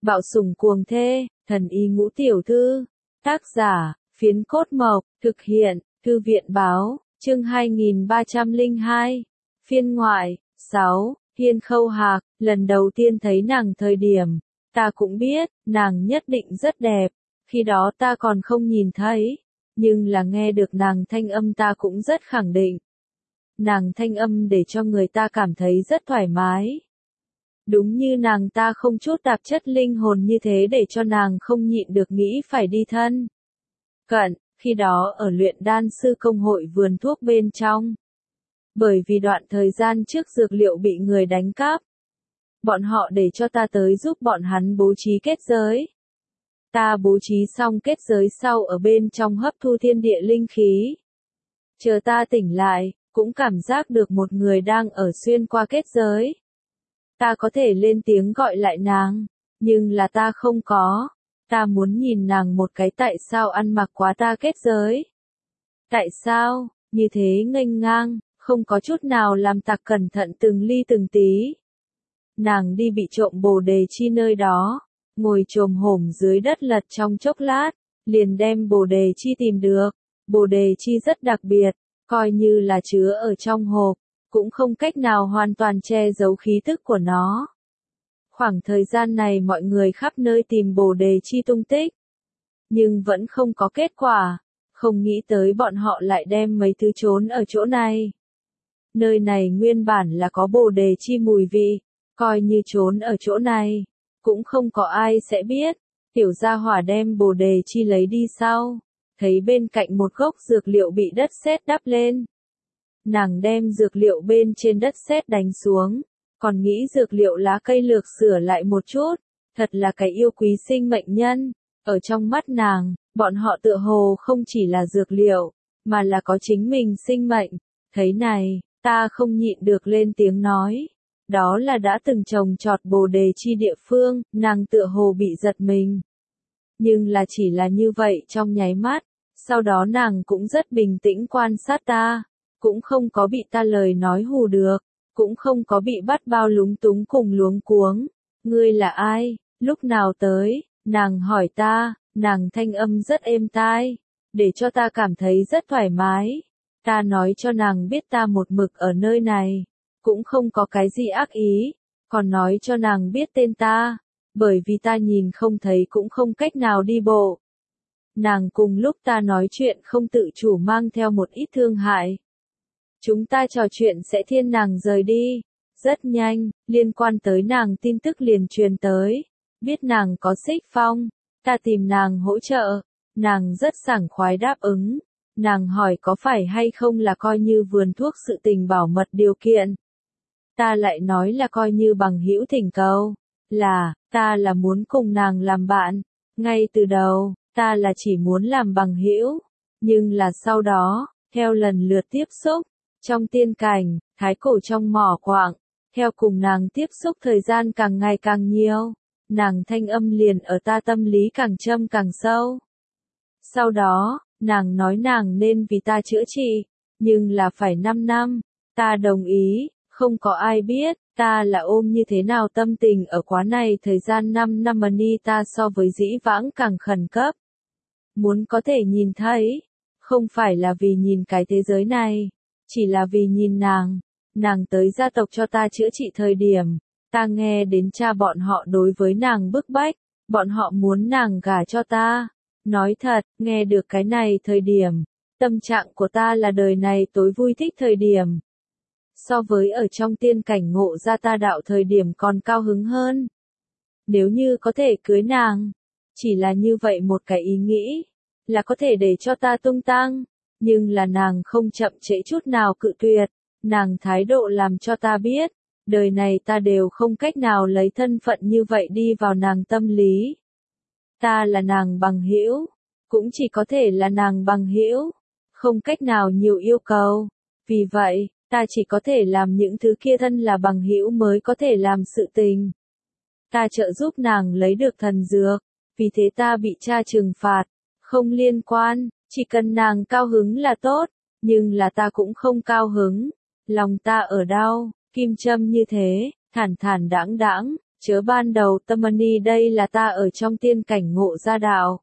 Bạo sủng cuồng thê, thần y ngũ tiểu thư. Tác giả, Phiến Cốt Mộc, thực hiện, Thư viện báo, chương 2302. Phiên ngoại, 6, Thiên Khâu Hạc, lần đầu tiên thấy nàng thời điểm, ta cũng biết, nàng nhất định rất đẹp, khi đó ta còn không nhìn thấy, nhưng là nghe được nàng thanh âm ta cũng rất khẳng định. Nàng thanh âm để cho người ta cảm thấy rất thoải mái. Đúng như nàng ta không chút tạp chất linh hồn như thế để cho nàng không nhịn được nghĩ phải đi thân cận, khi đó ở luyện đan sư công hội vườn thuốc bên trong. Bởi vì đoạn thời gian trước dược liệu bị người đánh cắp, bọn họ để cho ta tới giúp bọn hắn bố trí kết giới. Ta bố trí xong kết giới sau ở bên trong hấp thu thiên địa linh khí. Chờ ta tỉnh lại, cũng cảm giác được một người đang ở xuyên qua kết giới. Ta có thể lên tiếng gọi lại nàng, nhưng là ta không có. Ta muốn nhìn nàng một cái tại sao ăn mặc quá ta kết giới. Tại sao, như thế nghênh ngang, không có chút nào làm tặc cẩn thận từng ly từng tí. Nàng đi bị trộm bồ đề chi nơi đó, ngồi chồm hổm dưới đất lật trong chốc lát, liền đem bồ đề chi tìm được. Bồ đề chi rất đặc biệt, coi như là chứa ở trong hộp, cũng không cách nào hoàn toàn che giấu khí tức của nó. Khoảng thời gian này mọi người khắp nơi tìm bồ đề chi tung tích, nhưng vẫn không có kết quả, không nghĩ tới bọn họ lại đem mấy thứ trốn ở chỗ này. Nơi này nguyên bản là có bồ đề chi mùi vị, coi như trốn ở chỗ này, cũng không có ai sẽ biết. Tiểu gia hỏa đem bồ đề chi lấy đi sau, thấy bên cạnh một gốc dược liệu bị đất sét đắp lên. Nàng đem dược liệu bên trên đất sét đánh xuống, còn nghĩ dược liệu lá cây lược sửa lại một chút, thật là cái yêu quý sinh mệnh nhân. Ở trong mắt nàng, bọn họ tựa hồ không chỉ là dược liệu, mà là có chính mình sinh mệnh. Thấy này, ta không nhịn được lên tiếng nói. Đó là đã từng trồng trọt bồ đề chi địa phương, nàng tựa hồ bị giật mình. Nhưng là chỉ là như vậy trong nháy mắt, sau đó nàng cũng rất bình tĩnh quan sát ta, cũng không có bị ta lời nói hù được, cũng không có bị bắt bao lúng túng cùng luống cuống. Ngươi là ai, lúc nào tới, nàng hỏi ta, nàng thanh âm rất êm tai, để cho ta cảm thấy rất thoải mái. Ta nói cho nàng biết ta một mực ở nơi này, cũng không có cái gì ác ý, còn nói cho nàng biết tên ta, bởi vì ta nhìn không thấy cũng không cách nào đi bộ. Nàng cùng lúc ta nói chuyện không tự chủ mang theo một ít thương hại. Chúng ta trò chuyện sẽ thiên nàng rời đi. Rất nhanh, liên quan tới nàng tin tức liền truyền tới. Biết nàng có xích phong, ta tìm nàng hỗ trợ. Nàng rất sảng khoái đáp ứng. Nàng hỏi có phải hay không là coi như vườn thuốc sự tình bảo mật điều kiện. Ta lại nói là coi như bằng hữu thỉnh cầu. Ta là muốn cùng nàng làm bạn. Ngay từ đầu, ta là chỉ muốn làm bằng hữu. Nhưng là sau đó, theo lần lượt tiếp xúc, trong tiên cảnh, thái cổ trong mỏ quạng, theo cùng nàng tiếp xúc thời gian càng ngày càng nhiều, nàng thanh âm liền ở ta tâm lý càng châm càng sâu. Sau đó, nàng nói nàng nên vì ta chữa trị, nhưng là phải 5 năm, ta đồng ý, không có ai biết, ta là ôm như thế nào tâm tình ở quá này thời gian 5 năm ni ta so với dĩ vãng càng khẩn cấp. Muốn có thể nhìn thấy, không phải là vì nhìn cái thế giới này, chỉ là vì nhìn nàng tới gia tộc cho ta chữa trị thời điểm, ta nghe đến cha bọn họ đối với nàng bức bách, bọn họ muốn nàng gả cho ta. Nói thật, nghe được cái này thời điểm, tâm trạng của ta là đời này tối vui thích thời điểm. So với ở trong tiên cảnh ngộ ra ta đạo thời điểm còn cao hứng hơn. Nếu như có thể cưới nàng, chỉ là như vậy một cái ý nghĩ, là có thể để cho ta tung tăng. Nhưng là nàng không chậm trễ chút nào cự tuyệt, nàng thái độ làm cho ta biết, đời này ta đều không cách nào lấy thân phận như vậy đi vào nàng tâm lý. Ta là nàng bằng hữu, cũng chỉ có thể là nàng bằng hữu, không cách nào nhiều yêu cầu. Vì vậy, ta chỉ có thể làm những thứ kia thân là bằng hữu mới có thể làm sự tình. Ta trợ giúp nàng lấy được thần dược, vì thế ta bị cha trừng phạt, không liên quan. Chỉ cần nàng cao hứng là tốt, nhưng là ta cũng không cao hứng, lòng ta ở đau, kim châm như thế, thản thản đãng đãng, Chớ ban đầu tâm ni đây là ta ở trong tiên cảnh ngộ ra đạo.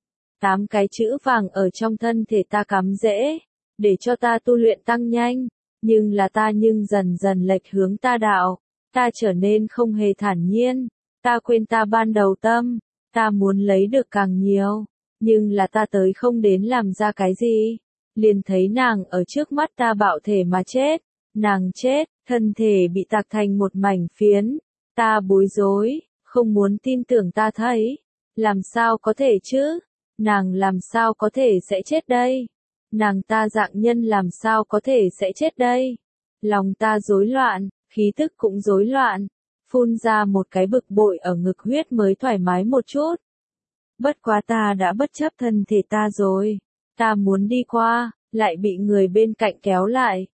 8 cái chữ vàng ở trong thân thể ta cắm rễ, để cho ta tu luyện tăng nhanh, nhưng là ta dần dần lệch hướng ta đạo, ta trở nên không hề thản nhiên, ta quên ta ban đầu tâm, ta muốn lấy được càng nhiều, nhưng là ta tới không đến làm ra cái gì, liền thấy nàng ở trước mắt ta bạo thể mà chết, nàng chết, thân thể bị tạc thành một mảnh phiến, ta bối rối, không muốn tin tưởng ta thấy, làm sao có thể chứ? Nàng làm sao có thể sẽ chết đây? Nàng ta dạng nhân làm sao có thể sẽ chết đây? Lòng ta rối loạn, khí tức cũng rối loạn, phun ra một cái bực bội ở ngực huyết mới thoải mái một chút. Bất quá ta đã bất chấp thân thể ta rồi, ta muốn đi qua, lại bị người bên cạnh kéo lại.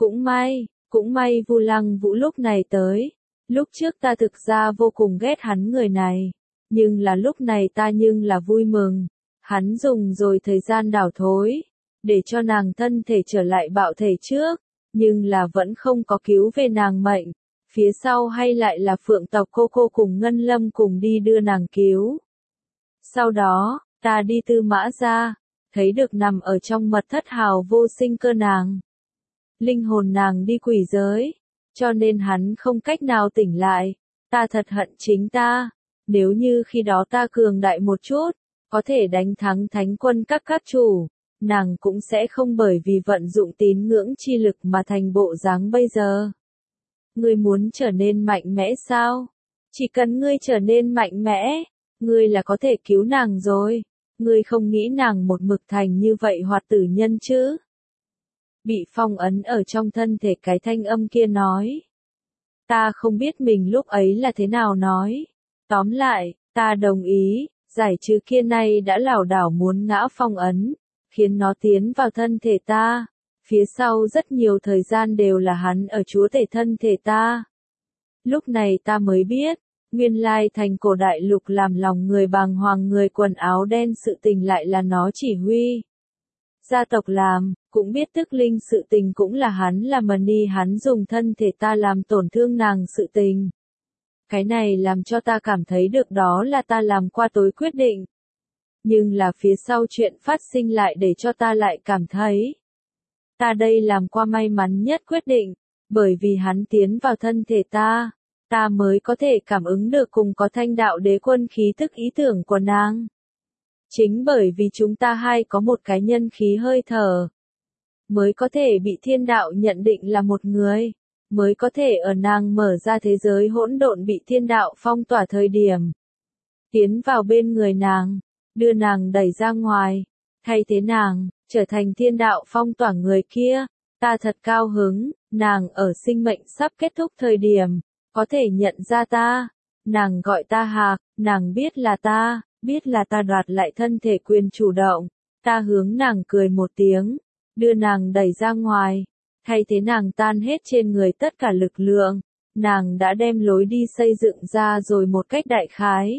Cũng may Vu Lăng Vũ lúc này tới. Lúc trước ta thực ra vô cùng ghét hắn người này, nhưng là lúc này ta là vui mừng. Hắn dùng rồi thời gian đảo thối, để cho nàng thân thể trở lại bạo thể trước, nhưng là vẫn không có cứu về nàng mệnh. Phía sau hay lại là Phượng tộc cô cùng Ngân Lâm cùng đi đưa nàng cứu. Sau đó, ta đi Tư Mã ra, thấy được nằm ở trong mật thất hào vô sinh cơ nàng. Linh hồn nàng đi quỷ giới, cho nên hắn không cách nào tỉnh lại. Ta thật hận chính ta, nếu như khi đó ta cường đại một chút, có thể đánh thắng thánh quân các chủ, nàng cũng sẽ không bởi vì vận dụng tín ngưỡng chi lực mà thành bộ dáng bây giờ. Ngươi muốn trở nên mạnh mẽ sao? Chỉ cần ngươi trở nên mạnh mẽ, ngươi là có thể cứu nàng rồi. Ngươi không nghĩ nàng một mực thành như vậy hoạt tử nhân chứ? Bị phong ấn ở trong thân thể cái thanh âm kia nói. Ta không biết mình lúc ấy là thế nào nói. Tóm lại, ta đồng ý, giải trừ kia này đã lảo đảo muốn ngã phong ấn, khiến nó tiến vào thân thể ta. Phía sau rất nhiều thời gian đều là hắn ở chúa tể thân thể ta. Lúc này ta mới biết, nguyên lai thành cổ đại lục làm lòng người bàng hoàng người quần áo đen sự tình lại là nó chỉ huy. Gia tộc làm, cũng biết tức linh sự tình cũng là hắn làm ni hắn dùng thân thể ta làm tổn thương nàng sự tình. Cái này làm cho ta cảm thấy được đó là ta làm qua tối quyết định. Nhưng là phía sau chuyện phát sinh lại để cho ta lại cảm thấy. Ta đây làm qua may mắn nhất quyết định, bởi vì hắn tiến vào thân thể ta, ta mới có thể cảm ứng được cùng có thanh đạo đế quân khí tức ý tưởng của nàng. Chính bởi vì chúng ta hai có một cái nhân khí hơi thở, mới có thể bị thiên đạo nhận định là một người, mới có thể ở nàng mở ra thế giới hỗn độn bị thiên đạo phong tỏa thời điểm. Tiến vào bên người nàng, đưa nàng đẩy ra ngoài, thay thế nàng, trở thành thiên đạo phong tỏa người kia. Ta thật cao hứng, nàng ở sinh mệnh sắp kết thúc thời điểm, có thể nhận ra ta. Nàng gọi ta Hạc, nàng biết là ta đoạt lại thân thể quyền chủ động. Ta hướng nàng cười một tiếng, đưa nàng đẩy ra ngoài, thay thế nàng tan hết trên người tất cả lực lượng. Nàng đã đem lối đi xây dựng ra rồi một cách đại khái.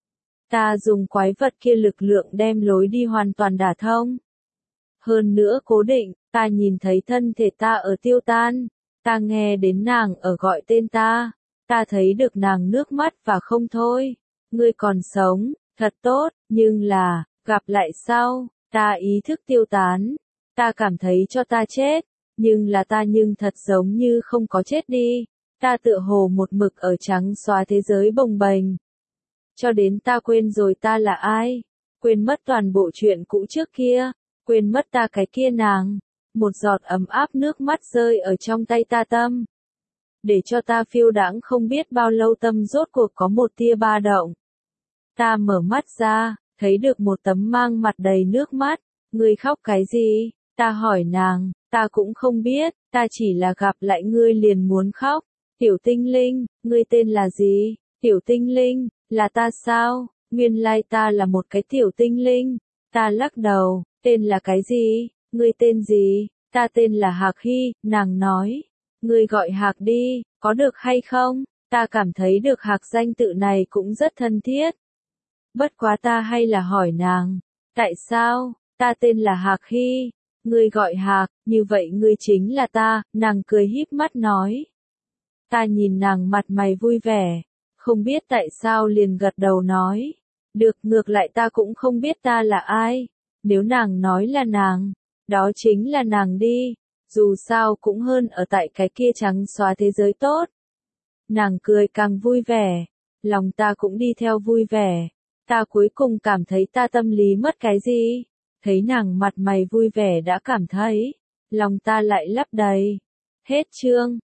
Ta dùng quái vật kia lực lượng đem lối đi hoàn toàn đả thông. Hơn nữa cố định, ta nhìn thấy thân thể ta ở tiêu tan, ta nghe đến nàng ở gọi tên ta, ta thấy được nàng nước mắt và không thôi. Ngươi còn sống, thật tốt, nhưng là, gặp lại sau, ta ý thức tiêu tán, ta cảm thấy cho ta chết, nhưng là ta thật giống như không có chết đi, ta tựa hồ một mực ở trắng xóa thế giới bồng bềnh. Cho đến ta quên rồi ta là ai, quên mất toàn bộ chuyện cũ trước kia, quên mất ta cái kia nàng, một giọt ấm áp nước mắt rơi ở trong tay ta tâm. Để cho ta phiêu đãng không biết bao lâu tâm rốt cuộc có một tia ba động. Ta mở mắt ra, thấy được một tấm mang mặt đầy nước mắt, ngươi khóc cái gì? Ta hỏi nàng, ta cũng không biết, ta chỉ là gặp lại ngươi liền muốn khóc. Tiểu tinh linh, ngươi tên là gì? Tiểu tinh linh, là ta sao? Nguyên lai ta là một cái tiểu tinh linh. Ta lắc đầu, tên là cái gì? Ngươi tên gì? Ta tên là Hạc Hy, nàng nói. Ngươi gọi Hạc đi, có được hay không? Ta cảm thấy được Hạc danh tự này cũng rất thân thiết. Bất quá ta hay là hỏi nàng, tại sao? Ta tên là Hạc Hy. Ngươi gọi Hạc, như vậy ngươi chính là ta, nàng cười híp mắt nói. Ta nhìn nàng mặt mày vui vẻ, không biết tại sao liền gật đầu nói. Được, ngược lại ta cũng không biết ta là ai. Nếu nàng nói là nàng, đó chính là nàng đi. Dù sao cũng hơn ở tại cái kia trắng xóa thế giới tốt. Nàng cười càng vui vẻ. Lòng ta cũng đi theo vui vẻ. Ta cuối cùng cảm thấy ta tâm lý mất cái gì. Thấy nàng mặt mày vui vẻ đã cảm thấy. Lòng ta lại lấp đầy. Hết chương.